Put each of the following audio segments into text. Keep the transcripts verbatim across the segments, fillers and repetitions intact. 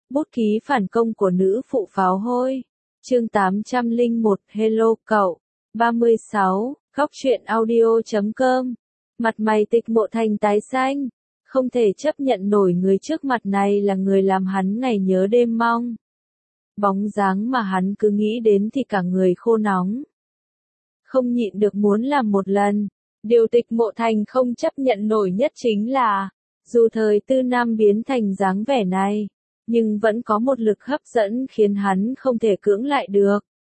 Bút ký phản công của nữ phụ pháo hôi. Chương tám trăm lẻ một Hello cậu. ba mươi sáu, góc truyện audio chấm com. Mặt mày Tịch Mộ Thành tái xanh. Không thể chấp nhận nổi người trước mặt này là người làm hắn ngày nhớ đêm mong. Bóng dáng mà hắn cứ nghĩ đến thì cả người khô nóng. Không nhịn được muốn làm một lần. Điều Tịch Mộ Thành không chấp nhận nổi nhất chính là, dù thời Tư Nam biến thành dáng vẻ này, nhưng vẫn có một lực hấp dẫn khiến hắn không thể cưỡng lại được.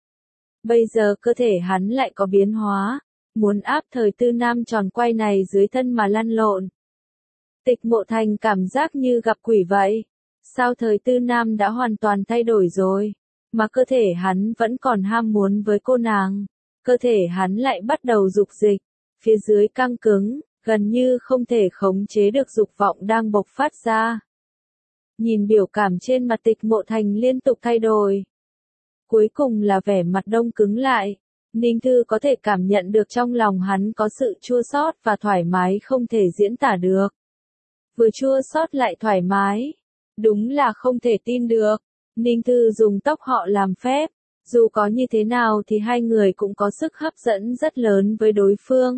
Bây giờ cơ thể hắn lại có biến hóa, muốn áp thời Tư Nam tròn quay này dưới thân mà lăn lộn. Tịch Mộ Thành cảm giác như gặp quỷ vậy. Sao thời Tư Nam đã hoàn toàn thay đổi rồi, mà cơ thể hắn vẫn còn ham muốn với cô nàng. Cơ thể hắn lại bắt đầu dục dịch, phía dưới căng cứng, gần như không thể khống chế được dục vọng đang bộc phát ra. Nhìn biểu cảm trên mặt Tịch Mộ Thành liên tục thay đổi. Cuối cùng là vẻ mặt đông cứng lại. Ninh Thư có thể cảm nhận được trong lòng hắn có sự chua xót và thoải mái không thể diễn tả được. Vừa chua xót lại thoải mái. Đúng là không thể tin được. Ninh Thư dùng tóc họ làm phép. Dù có như thế nào thì hai người cũng có sức hấp dẫn rất lớn với đối phương.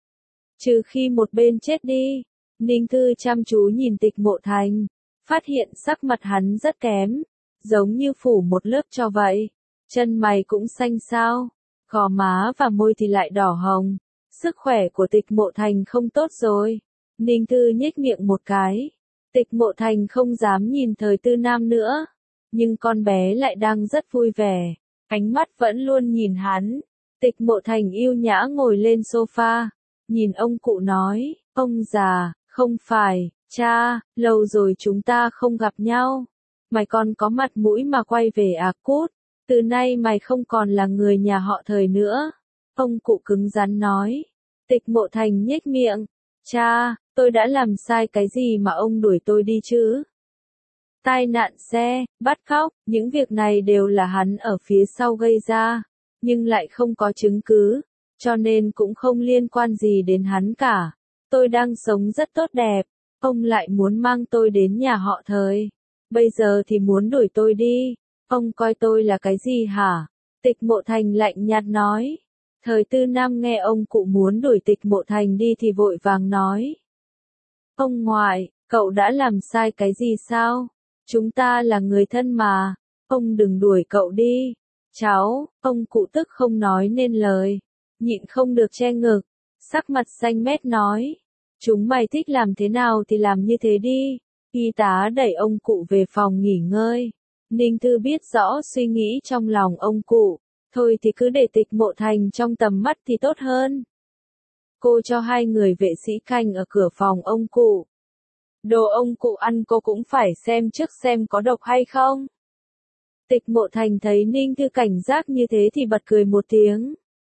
Trừ khi một bên chết đi. Ninh Thư chăm chú nhìn Tịch Mộ Thành. Phát hiện sắc mặt hắn rất kém. Giống như phủ một lớp cho vậy. Chân mày cũng xanh xao. Gò má và môi thì lại đỏ hồng. Sức khỏe của Tịch Mộ Thành không tốt rồi. Ninh Thư nhếch miệng một cái. Tịch Mộ Thành không dám nhìn thời Tư Nam nữa. Nhưng con bé lại đang rất vui vẻ. Ánh mắt vẫn luôn nhìn hắn. Tịch Mộ Thành yêu nhã ngồi lên sofa. Nhìn ông cụ nói, ông già, không phải, cha, lâu rồi chúng ta không gặp nhau. Mày còn có mặt mũi mà quay về à cút. Từ nay mày không còn là người nhà họ thời nữa. Ông cụ cứng rắn nói. Tịch Mộ Thành nhếch miệng. Cha, tôi đã làm sai cái gì mà ông đuổi tôi đi chứ? Tai nạn xe, bắt cóc, những việc này đều là hắn ở phía sau gây ra. Nhưng lại không có chứng cứ. Cho nên cũng không liên quan gì đến hắn cả. Tôi đang sống rất tốt đẹp. Ông lại muốn mang tôi đến nhà họ thời. Bây giờ thì muốn đuổi tôi đi. Ông coi tôi là cái gì hả? Tịch Mộ Thành lạnh nhạt nói. Thời Tư Nam nghe ông cụ muốn đuổi Tịch Mộ Thành đi thì vội vàng nói. Ông ngoại, cậu đã làm sai cái gì sao? Chúng ta là người thân mà. Ông đừng đuổi cậu đi. Cháu, ông cụ tức không nói nên lời. Nhịn không được che ngực. Sắc mặt xanh mét nói. Chúng mày thích làm thế nào thì làm như thế đi. Y tá đẩy ông cụ về phòng nghỉ ngơi. Ninh Thư biết rõ suy nghĩ trong lòng ông cụ. Thôi thì cứ để Tịch Mộ Thành trong tầm mắt thì tốt hơn. Cô cho hai người vệ sĩ canh ở cửa phòng ông cụ. Đồ ông cụ ăn cô cũng phải xem trước xem có độc hay không. Tịch Mộ Thành thấy Ninh Thư cảnh giác như thế thì bật cười một tiếng.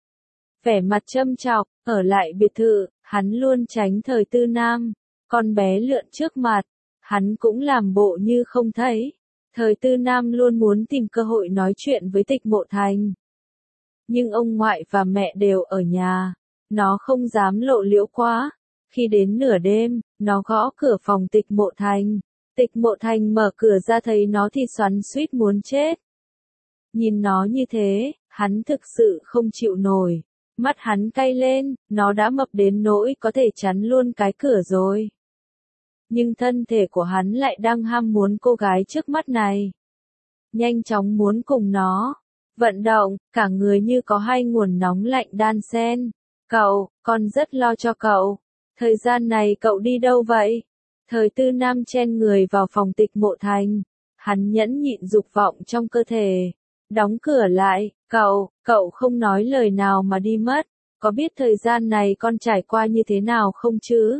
Vẻ mặt châm chọc, ở lại biệt thự, hắn luôn tránh thời Tư Nam. Con bé lượn trước mặt, hắn cũng làm bộ như không thấy. Thời Tư Nam luôn muốn tìm cơ hội nói chuyện với Tịch Mộ Thành. Nhưng ông ngoại và mẹ đều ở nhà. Nó không dám lộ liễu quá. Khi đến nửa đêm, nó gõ cửa phòng Tịch Mộ Thành. Tịch Mộ Thành mở cửa ra thấy nó thì xoắn xuýt muốn chết. Nhìn nó như thế, hắn thực sự không chịu nổi. Mắt hắn cay lên, nó đã mập đến nỗi có thể chắn luôn cái cửa rồi. Nhưng thân thể của hắn lại đang ham muốn cô gái trước mắt này. Nhanh chóng muốn cùng nó. Vận động, cả người như có hai nguồn nóng lạnh đan xen. Cậu, con rất lo cho cậu. Thời gian này cậu đi đâu vậy? Thời Tư Nam chen người vào phòng Tịch Mộ Thành. Hắn nhẫn nhịn dục vọng trong cơ thể. Đóng cửa lại, cậu, cậu không nói lời nào mà đi mất. Có biết thời gian này con trải qua như thế nào không chứ?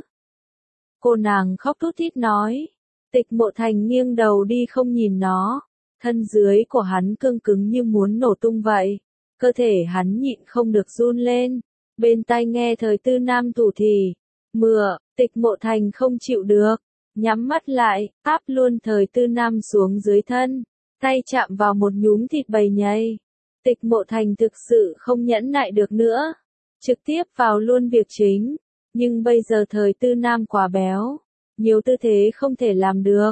Cô nàng khóc thút thít nói. Tịch Mộ Thành nghiêng đầu đi không nhìn nó. Thân dưới của hắn cương cứng như muốn nổ tung vậy. Cơ thể hắn nhịn không được run lên. Bên tai nghe thời Tư Nam thủ thỉ. Mưa, Tịch Mộ Thành không chịu được. Nhắm mắt lại, áp luôn thời Tư Nam xuống dưới thân. Tay chạm vào một nhúm thịt bầy nhây. Tịch Mộ Thành thực sự không nhẫn nại được nữa. Trực tiếp vào luôn việc chính. Nhưng bây giờ thời Tư Nam quá béo. Nhiều tư thế không thể làm được.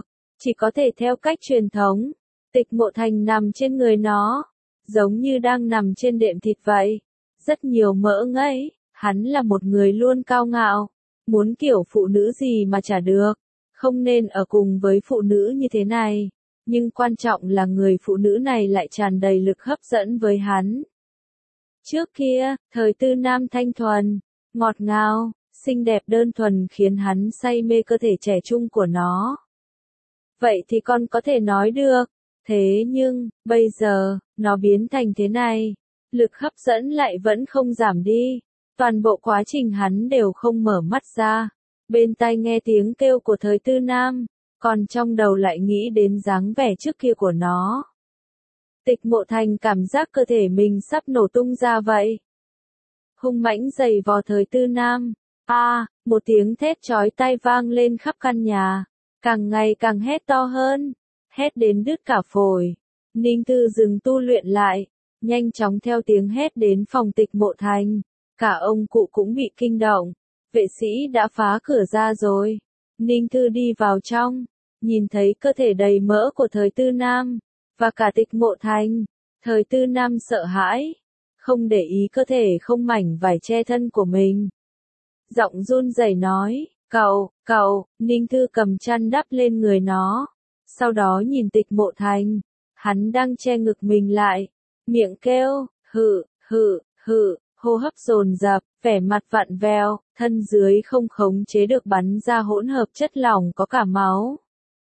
chỉ có thể theo cách truyền thống. Tịch Mộ Thành nằm trên người nó, giống như đang nằm trên đệm thịt vậy. Rất nhiều mỡ ngấy, hắn là một người luôn cao ngạo, muốn kiểu phụ nữ gì mà chả được, không nên ở cùng với phụ nữ như thế này. Nhưng quan trọng là người phụ nữ này lại tràn đầy lực hấp dẫn với hắn. Trước kia, thời tư nam thanh thuần, ngọt ngào, xinh đẹp đơn thuần khiến hắn say mê cơ thể trẻ trung của nó. Vậy thì con có thể nói được, thế nhưng, bây giờ, nó biến thành thế này, lực hấp dẫn lại vẫn không giảm đi. Toàn bộ quá trình hắn đều không mở mắt ra, bên tai nghe tiếng kêu của thời tư nam, còn trong đầu lại nghĩ đến dáng vẻ trước kia của nó. Tịch Mộ Thành cảm giác cơ thể mình sắp nổ tung ra vậy. Hung mãnh giày vò thời tư nam. A, à, một tiếng thét chói tai vang lên khắp căn nhà, càng ngày càng hét to hơn, hét đến đứt cả phổi. Ninh Thư dừng tu luyện lại, nhanh chóng theo tiếng hét đến phòng Tịch Mộ Thành. Cả ông cụ cũng bị kinh động, vệ sĩ đã phá cửa ra rồi. Ninh Thư đi vào trong, nhìn thấy cơ thể đầy mỡ của thời tư nam, và cả Tịch Mộ Thành. Thời tư nam sợ hãi, không để ý cơ thể không mảnh vải che thân của mình. Giọng run rẩy nói, cậu, cậu, Ninh Thư cầm chăn đắp lên người nó. Sau đó nhìn Tịch Mộ Thành, hắn đang che ngực mình lại, miệng kêu, hự, hự, hự, hô hấp dồn dập, vẻ mặt vặn vẹo, thân dưới không khống chế được bắn ra hỗn hợp chất lỏng có cả máu.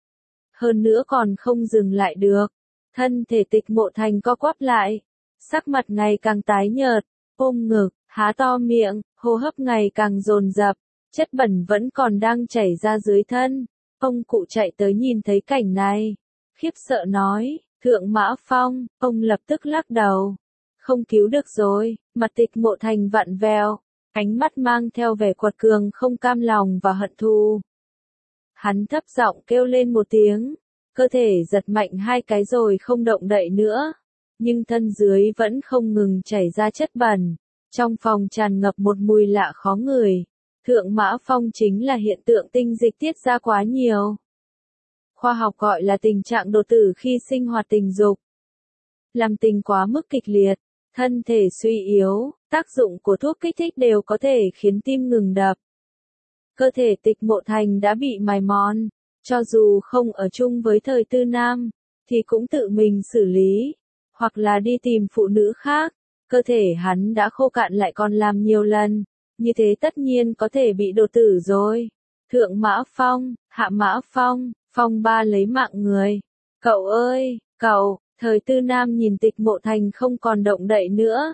Hơn nữa còn không dừng lại được, thân thể Tịch Mộ Thành co quắp lại, sắc mặt ngày càng tái nhợt, ôm ngực, há to miệng, hô hấp ngày càng dồn dập, chất bẩn vẫn còn đang chảy ra dưới thân. Ông cụ chạy tới nhìn thấy cảnh này, khiếp sợ nói, Thượng Mã Phong. Ông lập tức lắc đầu, không cứu được rồi. Mặt Tịch Mộ Thành vặn vẹo, ánh mắt mang theo vẻ quật cường không cam lòng và hận thù. Hắn thấp giọng kêu lên một tiếng, cơ thể giật mạnh hai cái rồi không động đậy nữa, nhưng thân dưới vẫn không ngừng chảy ra chất bẩn. Trong phòng tràn ngập một mùi lạ khó ngửi. Thượng Mã Phong chính là hiện tượng tinh dịch tiết ra quá nhiều. Khoa học gọi là tình trạng đột tử khi sinh hoạt tình dục. Làm tình quá mức kịch liệt, thân thể suy yếu, tác dụng của thuốc kích thích đều có thể khiến tim ngừng đập. Cơ thể Tịch Mộ Thành đã bị mài mòn, cho dù không ở chung với thời tư nam, thì cũng tự mình xử lý, hoặc là đi tìm phụ nữ khác. Cơ thể hắn đã khô cạn lại còn làm nhiều lần, như thế tất nhiên có thể bị đột tử rồi. Thượng Mã Phong, Hạ Mã Phong, Phong ba lấy mạng người. Cậu ơi, cậu, thời tư nam nhìn Tịch Mộ Thành không còn động đậy nữa.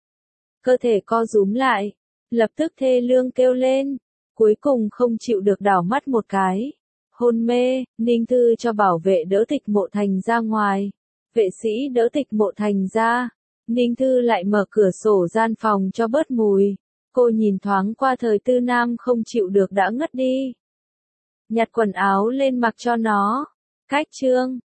Cơ thể co rúm lại, lập tức thê lương kêu lên, cuối cùng không chịu được đảo mắt một cái. Hôn mê, Ninh Thư cho bảo vệ đỡ Tịch Mộ Thành ra ngoài. Vệ sĩ đỡ Tịch Mộ Thành ra. Ninh Thư lại mở cửa sổ gian phòng cho bớt mùi. Cô nhìn thoáng qua thời tư nam không chịu được đã ngất đi. Nhặt quần áo lên mặc cho nó. Cách chương